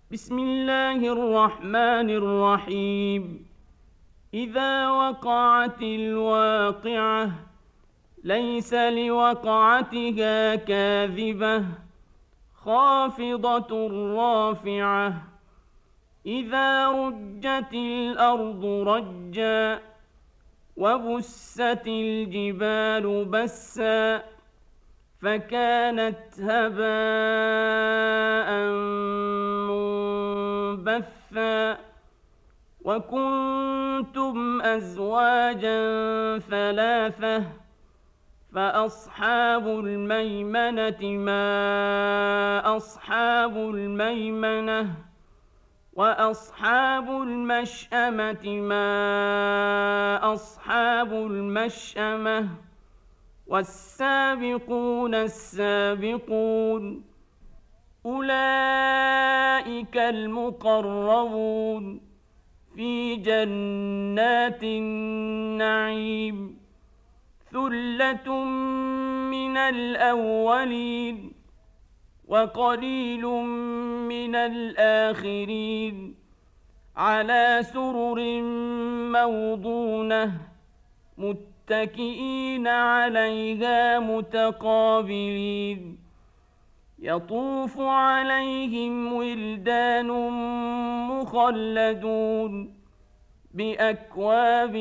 بسم الله الرحمن الرحيم. إذا وقعت الواقعة ليس لوقعتها كاذبة خافضة رافعة. إذا رجت الأرض رجا وبست الجبال بسا فكانت هباء منبثا وكنتم أزواجا ثلاثة فأصحاب الميمنة ما أصحاب الميمنة وأصحاب المشأمة ما أصحاب المشأمة والسابقون السابقون أولئك المقربون في جنات النعيم ثلة من الأولين وقليل من الآخرين على سرر موضونة متكئين عليها متقابلين يطوف عليهم ولدان مخلدون بأكواب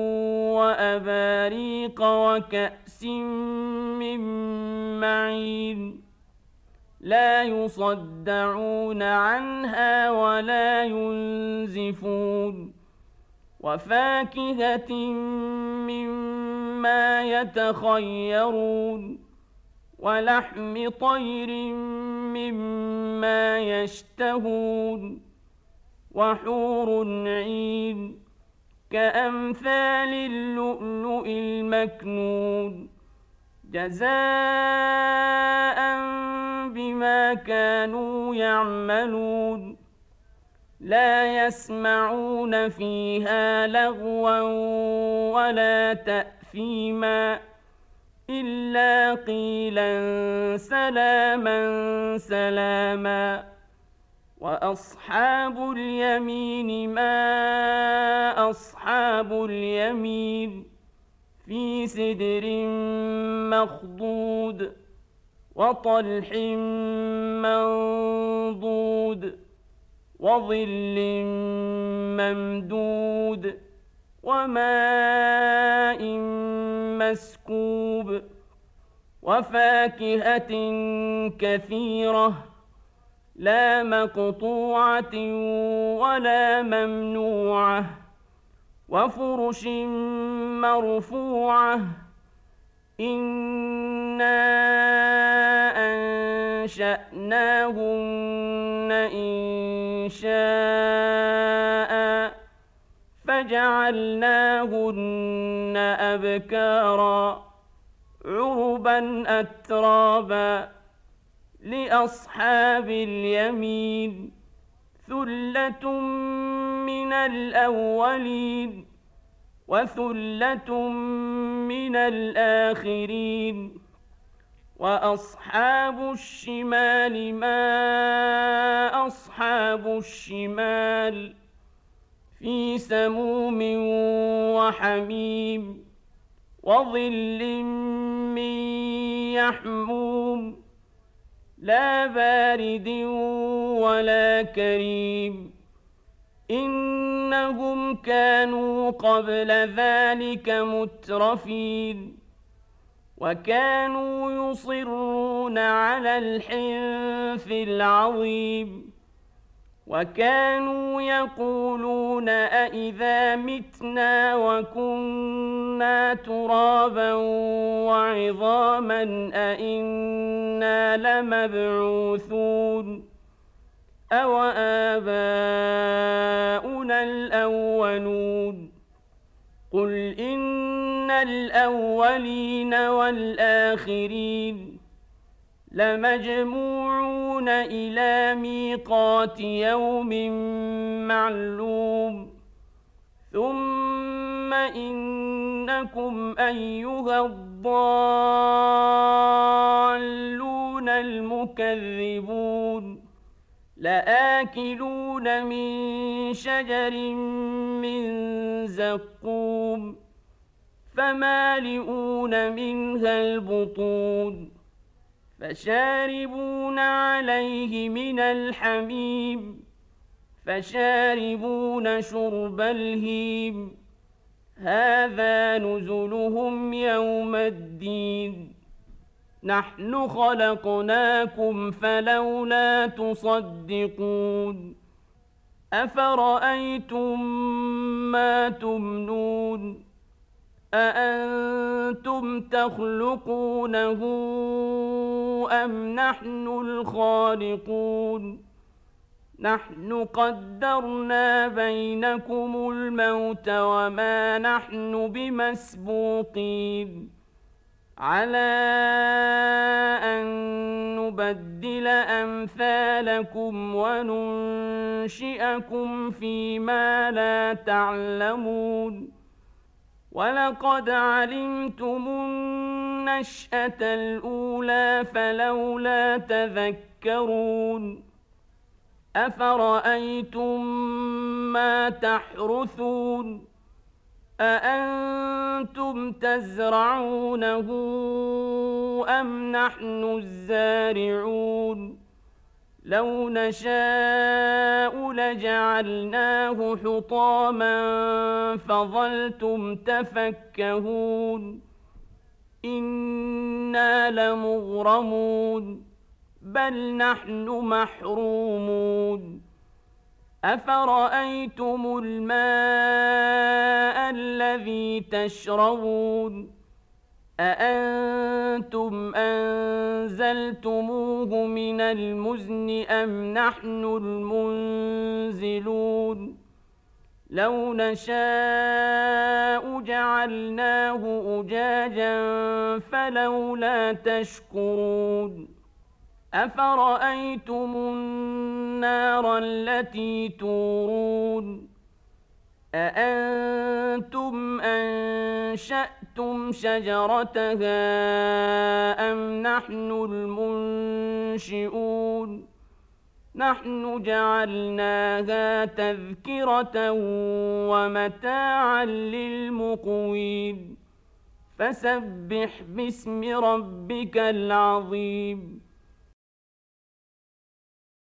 وأباريق وكأس من معين لا يصدعون عنها ولا ينزفون وفاكهة مما يتخيرون ولحم طير مما يشتهون وحور عين كأمثال اللؤلؤ المكنون جزاء بما كانوا يعملون لا يسمعون فيها لغوا ولا تأثيما إلا قيلا سلاما سلاما وأصحاب اليمين ما أصحاب اليمين في سدر مخضود وطلح منضود وظل ممدود وماء مسكوب وفاكهة كثيرة لا مقطوعة ولا ممنوعة وفرش مرفوعة إنا أنشأناهن إنشاء فجعلناهن أبكارا عربا أترابا لأصحاب اليمين ثلة من الأولين وثلة من الآخرين وأصحاب الشمال ما أصحاب الشمال في سموم وحميم وظل من يحموم لا بارد ولا كريم إنهم كانوا قبل ذلك مترفين وكانوا يصرون على الحنث العظيم وكانوا يقولون أإذا متنا وكنا ترابا وعظاما أإنا لمبعوثون أوآباؤنا الأولون قل إن الأولين والآخرين لمجموعون إلى ميقات يوم معلوم ثم إنكم أيها الضالون المكذبون لآكلون من شجر من زقوم فمالئون منها البطون فشاربون عليه من الحميم فشاربون شرب الهيم هذا نزلهم يوم الدين نحن خلقناكم فلولا تصدقون أفرأيتم ما تمنون أأنتم تخلقونه أم نحن الخالقون نحن قدرنا بينكم الموت وما نحن بمسبوقين على أن نبدل أمثالكم وننشئكم فيما لا تعلمون ولقد علمتم النشأة الأولى فلولا تذكرون أفرأيتم ما تحرثون أأنتم تزرعونه أم نحن الزارعون لو نشاء لجعلناه حطاما فظلتم تفكهون إنا لمغرمون بل نحن محرومون أفرأيتم الماء الذي تشربون أأنتم أنزلتموه من المزن أم نحن المنزلون لو نشاء جعلناه أجاجا فلولا تشكرون أفرأيتم النار التي تورون أأنتم أنشأتم شجرتها أم نحن المنشئون نحن جعلناها تذكرة ومتاعا للمقوين فسبح باسم ربك العظيم